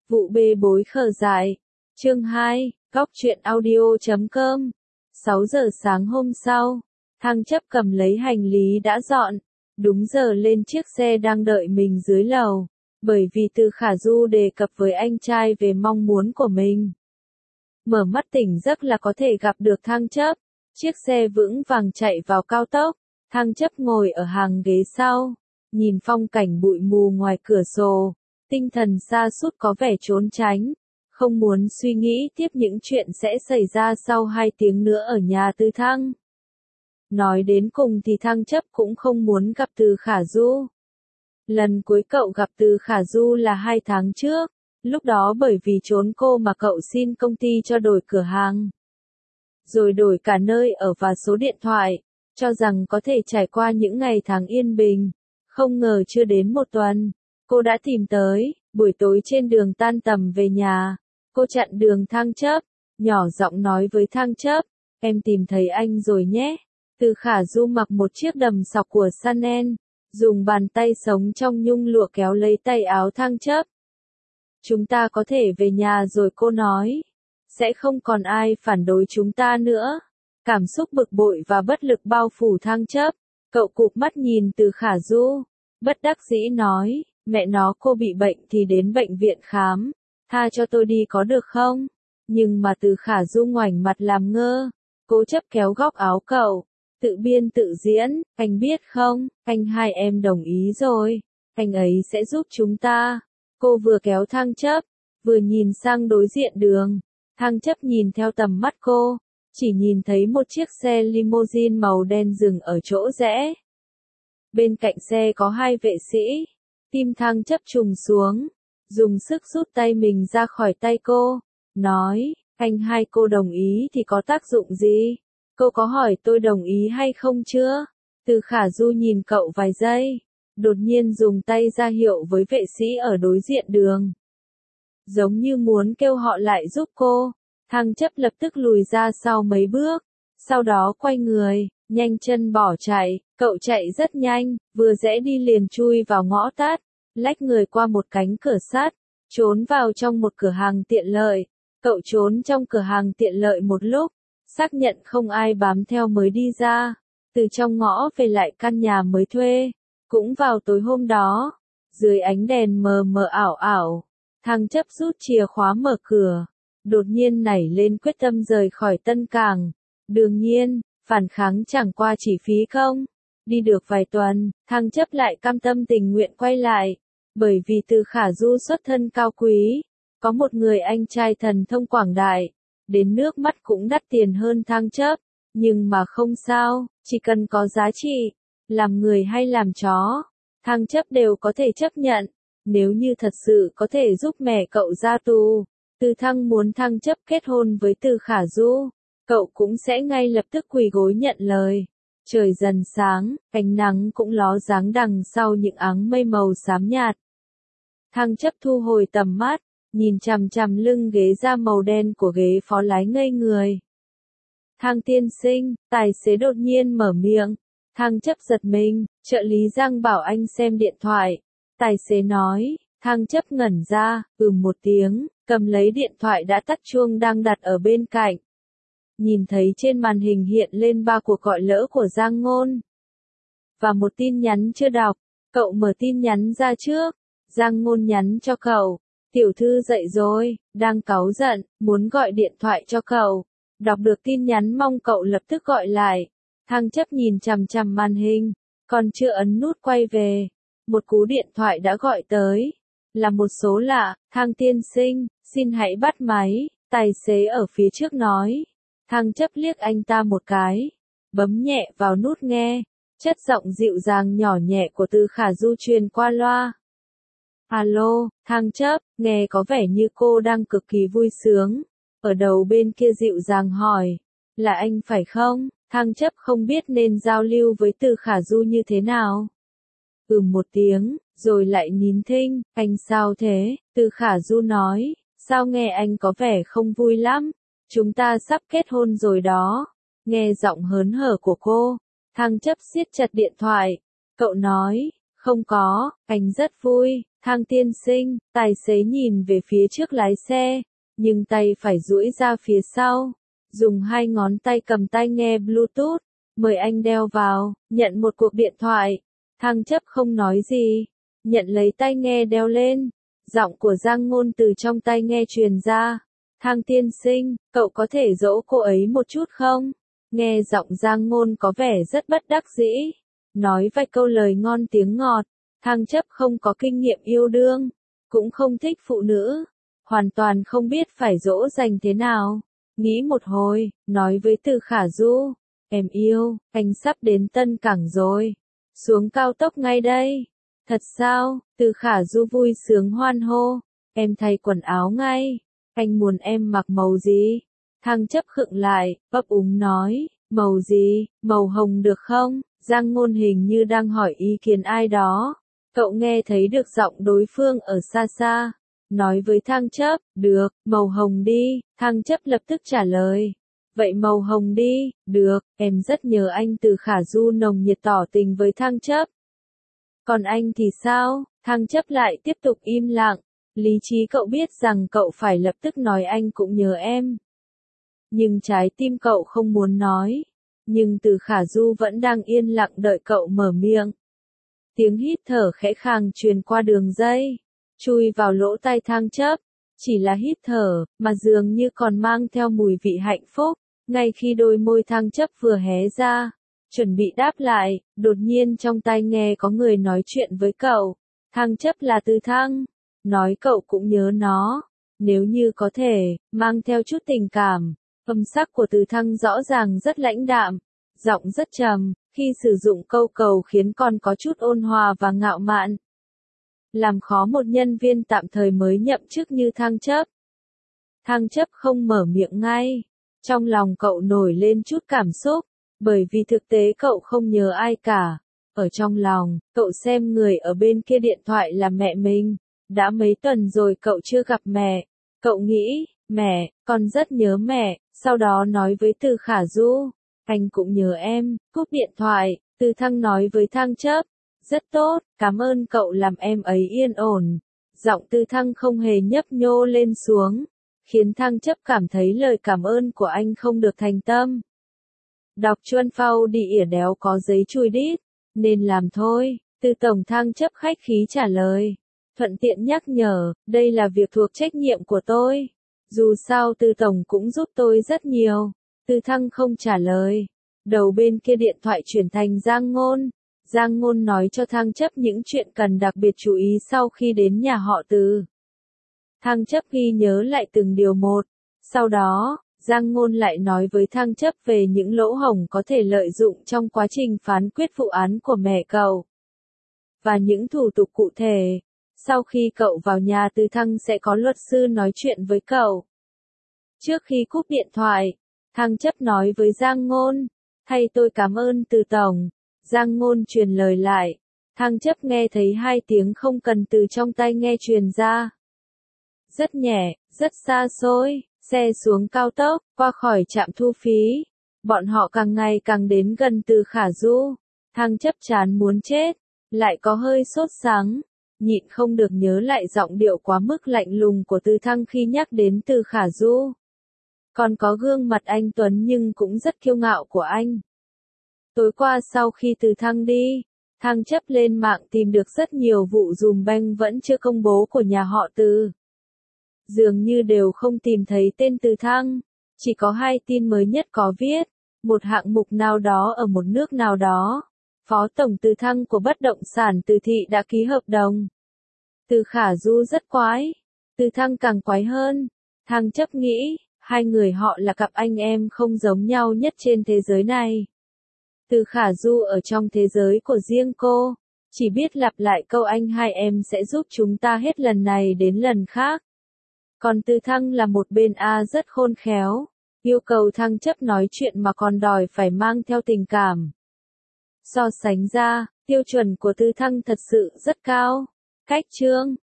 Vụ bê bối khờ dại. Chương 2, Góc truyện audio.com. 6 giờ sáng hôm sau, Thăng Chấp cầm lấy hành lý đã dọn, đúng giờ lên chiếc xe đang đợi mình dưới lầu, bởi vì Từ Khả Du đề cập với anh trai về mong muốn của mình. Mở mắt tỉnh giấc là có thể gặp được Thăng Chấp. Chiếc xe vững vàng chạy vào cao tốc, Thăng Chấp ngồi ở hàng ghế sau, nhìn phong cảnh bụi mù ngoài cửa sổ, tinh thần sa sút có vẻ trốn tránh, không muốn suy nghĩ tiếp những chuyện sẽ xảy ra sau 2 tiếng nữa ở nhà Từ Thăng. Nói đến cùng thì Thăng Chấp cũng không muốn gặp Từ Khả Du. Lần cuối cậu gặp Từ Khả Du là 2 tháng trước, lúc đó bởi vì trốn cô mà cậu xin công ty cho đổi cửa hàng. Rồi đổi cả nơi ở và số điện thoại, cho rằng có thể trải qua những ngày tháng yên bình. Không ngờ chưa đến 1 tuần, cô đã tìm tới. Buổi tối trên đường tan tầm về nhà, cô chặn đường Thăng Chấp, nhỏ giọng nói với Thăng Chấp, em tìm thấy anh rồi nhé. Từ Khả Du mặc một chiếc đầm sọc của Chanel, dùng bàn tay sống trong nhung lụa kéo lấy tay áo Thăng Chấp. Chúng ta có thể về nhà rồi, cô nói. Sẽ không còn ai phản đối chúng ta nữa. Cảm xúc bực bội và bất lực bao phủ Thăng Chấp. Cậu cụp mắt nhìn Từ Khả Du, bất đắc dĩ nói, mẹ nó, cô bị bệnh thì đến bệnh viện khám, tha cho tôi đi có được không? Nhưng mà Từ Khả Du ngoảnh mặt làm ngơ, cố chấp kéo góc áo cậu, tự biên tự diễn, anh biết không, anh hai em đồng ý rồi, anh ấy sẽ giúp chúng ta. Cô vừa kéo Thăng Chấp, vừa nhìn sang đối diện đường. Thăng Chấp nhìn theo tầm mắt cô, chỉ nhìn thấy một chiếc xe limousine màu đen dừng ở chỗ rẽ. Bên cạnh xe có 2 vệ sĩ. Tim Thăng Chấp trùng xuống, dùng sức rút tay mình ra khỏi tay cô, nói, anh hai cô đồng ý thì có tác dụng gì? Cô có hỏi tôi đồng ý hay không chưa? Từ Khả Du nhìn cậu vài giây, đột nhiên dùng tay ra hiệu với vệ sĩ ở đối diện đường. Giống như muốn kêu họ lại giúp cô. Thăng Chấp lập tức lùi ra sau mấy bước, sau đó quay người, nhanh chân bỏ chạy. Cậu chạy rất nhanh, vừa rẽ đi liền chui vào ngõ tắt, lách người qua một cánh cửa sắt, trốn vào trong một cửa hàng tiện lợi. Cậu trốn trong cửa hàng tiện lợi một lúc, xác nhận không ai bám theo mới đi ra, từ trong ngõ về lại căn nhà mới thuê. Cũng vào tối hôm đó, dưới ánh đèn mờ mờ ảo ảo, Thăng Chấp rút chìa khóa mở cửa, đột nhiên nảy lên quyết tâm rời khỏi Tân Cảng. Đương nhiên, phản kháng chẳng qua chỉ phí công. Đi được vài tuần, Thăng Chấp lại cam tâm tình nguyện quay lại, bởi vì Từ Khả Du xuất thân cao quý, có một người anh trai thần thông quảng đại, đến nước mắt cũng đắt tiền hơn Thăng Chấp, nhưng mà không sao, chỉ cần có giá trị, làm người hay làm chó, Thăng Chấp đều có thể chấp nhận. Nếu như thật sự có thể giúp mẹ cậu ra tù, Từ Thăng muốn Thăng Chấp kết hôn với Từ Khả Du, cậu cũng sẽ ngay lập tức quỳ gối nhận lời. Trời dần sáng, ánh nắng cũng ló dáng đằng sau những áng mây màu xám nhạt. Thăng Chấp thu hồi tầm mắt, nhìn chằm chằm lưng ghế da màu đen của ghế phó lái ngây người. Thăng tiên sinh, tài xế đột nhiên mở miệng. Thăng Chấp giật mình, trợ lý Giang bảo anh xem điện thoại. Tài xế nói. Thăng Chấp ngẩn ra, một tiếng, cầm lấy điện thoại đã tắt chuông đang đặt ở bên cạnh. Nhìn thấy trên màn hình hiện lên 3 cuộc gọi lỡ của Giang Ngôn. Và một tin nhắn chưa đọc. Cậu mở tin nhắn ra trước. Giang Ngôn nhắn cho cậu. Tiểu thư dậy rồi, đang cáu giận, muốn gọi điện thoại cho cậu. Đọc được tin nhắn mong cậu lập tức gọi lại. Thăng Chấp nhìn chằm chằm màn hình, còn chưa ấn nút quay về. Một cú điện thoại đã gọi tới. Là một số lạ. Thăng tiên sinh, xin hãy bắt máy. Tài xế ở phía trước nói. Thăng Chấp liếc anh ta một cái, bấm nhẹ vào nút nghe, chất giọng dịu dàng nhỏ nhẹ của Từ Khả Du truyền qua loa. Alo, Thăng Chấp, nghe có vẻ như cô đang cực kỳ vui sướng. Ở đầu bên kia dịu dàng hỏi, là anh phải không? Thăng Chấp không biết nên giao lưu với Từ Khả Du như thế nào. Một tiếng, rồi lại nín thinh, anh sao thế? Từ Khả Du nói, sao nghe anh có vẻ không vui lắm? Chúng ta sắp kết hôn rồi đó. Nghe giọng hớn hở của cô, Thăng Chấp siết chặt điện thoại. Cậu nói, không có, anh rất vui, Thang tiên sinh, tài xế nhìn về phía trước lái xe, nhưng tay phải duỗi ra phía sau, dùng hai ngón tay cầm tai nghe Bluetooth, mời anh đeo vào, nhận một cuộc điện thoại. Thang chấp không nói gì, nhận lấy tai nghe đeo lên, giọng của Giang Ngôn từ trong tai nghe truyền ra. Thang tiên sinh, cậu có thể dỗ cô ấy một chút không? Nghe giọng Giang Ngôn có vẻ rất bất đắc dĩ, nói vài câu lời ngon tiếng ngọt. Thang chấp không có kinh nghiệm yêu đương, cũng không thích phụ nữ, hoàn toàn không biết phải dỗ dành thế nào. Nghĩ một hồi, nói với Từ Khả Du, em yêu, anh sắp đến Tân Cảng rồi, xuống cao tốc ngay đây. Thật sao? Từ Khả Du vui sướng hoan hô, em thay quần áo ngay, anh muốn em mặc màu gì? Thang chấp khựng lại, ấp úng nói, màu gì, màu hồng được không? Giang Ngôn hình như đang hỏi ý kiến ai đó. Cậu nghe thấy được giọng đối phương ở xa xa, nói với Thang chấp, được, màu hồng đi. Thang chấp lập tức trả lời, vậy màu hồng đi, được, em rất nhớ anh. Từ Khả Du nồng nhiệt tỏ tình với Thang chấp. Còn anh thì sao? Thang chấp lại tiếp tục im lặng, lý trí cậu biết rằng cậu phải lập tức nói anh cũng nhớ em. Nhưng trái tim cậu không muốn nói, nhưng Từ Khả Du vẫn đang yên lặng đợi cậu mở miệng. Tiếng hít thở khẽ khàng truyền qua đường dây, chui vào lỗ tai Thang chấp, chỉ là hít thở, mà dường như còn mang theo mùi vị hạnh phúc. Ngay khi đôi môi Thang chấp vừa hé ra, chuẩn bị đáp lại, đột nhiên trong tai nghe có người nói chuyện với cậu. Thang chấp là Từ Thăng, nói cậu cũng nhớ nó, nếu như có thể, mang theo chút tình cảm. Âm sắc của Từ Thăng rõ ràng rất lãnh đạm, giọng rất trầm, khi sử dụng câu cầu khiến còn có chút ôn hòa và ngạo mạn. Làm khó một nhân viên tạm thời mới nhậm chức như Thang chấp. Thang chấp không mở miệng ngay, trong lòng cậu nổi lên chút cảm xúc, bởi vì thực tế cậu không nhớ ai cả. Ở trong lòng, cậu xem người ở bên kia điện thoại là mẹ mình. Đã mấy tuần rồi cậu chưa gặp mẹ. Cậu nghĩ, mẹ, con rất nhớ mẹ. Sau đó nói với Từ Khả Du, anh cũng nhớ em. Cúp điện thoại, Từ Thăng nói với Thang chấp, rất tốt, cảm ơn cậu làm em ấy yên ổn. Giọng Từ Thăng không hề nhấp nhô lên xuống, khiến Thang chấp cảm thấy lời cảm ơn của anh không được thành tâm. Đọc chuan phao đi ỉa đéo có giấy chùi đít, nên làm thôi. Từ tổng Thang chấp khách khí trả lời, thuận tiện nhắc nhở, đây là việc thuộc trách nhiệm của tôi. Dù sao Từ tổng cũng giúp tôi rất nhiều. Từ Thăng không trả lời. Đầu bên kia điện thoại chuyển thành Giang Ngôn. Giang Ngôn nói cho Thang chấp những chuyện cần đặc biệt chú ý sau khi đến nhà họ Từ. Thang chấp ghi nhớ lại từng điều một. Sau đó, Giang Ngôn lại nói với Thang chấp về những lỗ hổng có thể lợi dụng trong quá trình phán quyết vụ án của mẹ cậu. Và những thủ tục cụ thể. Sau khi cậu vào nhà Từ Thăng sẽ có luật sư nói chuyện với cậu. Trước khi cúp điện thoại, Thang chấp nói với Giang Ngôn, thay tôi cảm ơn Từ tổng. Giang Ngôn truyền lời lại. Thang chấp nghe thấy hai tiếng không cần từ trong tai nghe truyền ra. Rất nhẹ, rất xa xôi, xe xuống cao tốc, qua khỏi trạm thu phí. Bọn họ càng ngày càng đến gần Từ Khả Du. Thang chấp chán muốn chết, lại có hơi sốt sắng, nhịn không được nhớ lại giọng điệu quá mức lạnh lùng của Từ Thăng khi nhắc đến Từ Khả Du. Còn có gương mặt anh tuấn nhưng cũng rất kiêu ngạo của anh. Tối qua sau khi Từ Thăng đi, Thang chấp lên mạng tìm được rất nhiều vụ dùm beng vẫn chưa công bố của nhà họ Từ. Dường như đều không tìm thấy tên Từ Thăng, chỉ có hai tin mới nhất có viết, một hạng mục nào đó ở một nước nào đó. Phó tổng Từ Thăng của bất động sản Từ Thị đã ký hợp đồng. Từ Khả Du rất quái, Từ Thăng càng quái hơn. Thang chấp nghĩ, hai người họ là cặp anh em không giống nhau nhất trên thế giới này. Từ Khả Du ở trong thế giới của riêng cô, chỉ biết lặp lại câu anh hai em sẽ giúp chúng ta hết lần này đến lần khác. Còn Từ Thăng là một bên rất khôn khéo, yêu cầu Thang chấp nói chuyện mà còn đòi phải mang theo tình cảm. So sánh ra, tiêu chuẩn của Từ Thăng thật sự rất cao. Cách chương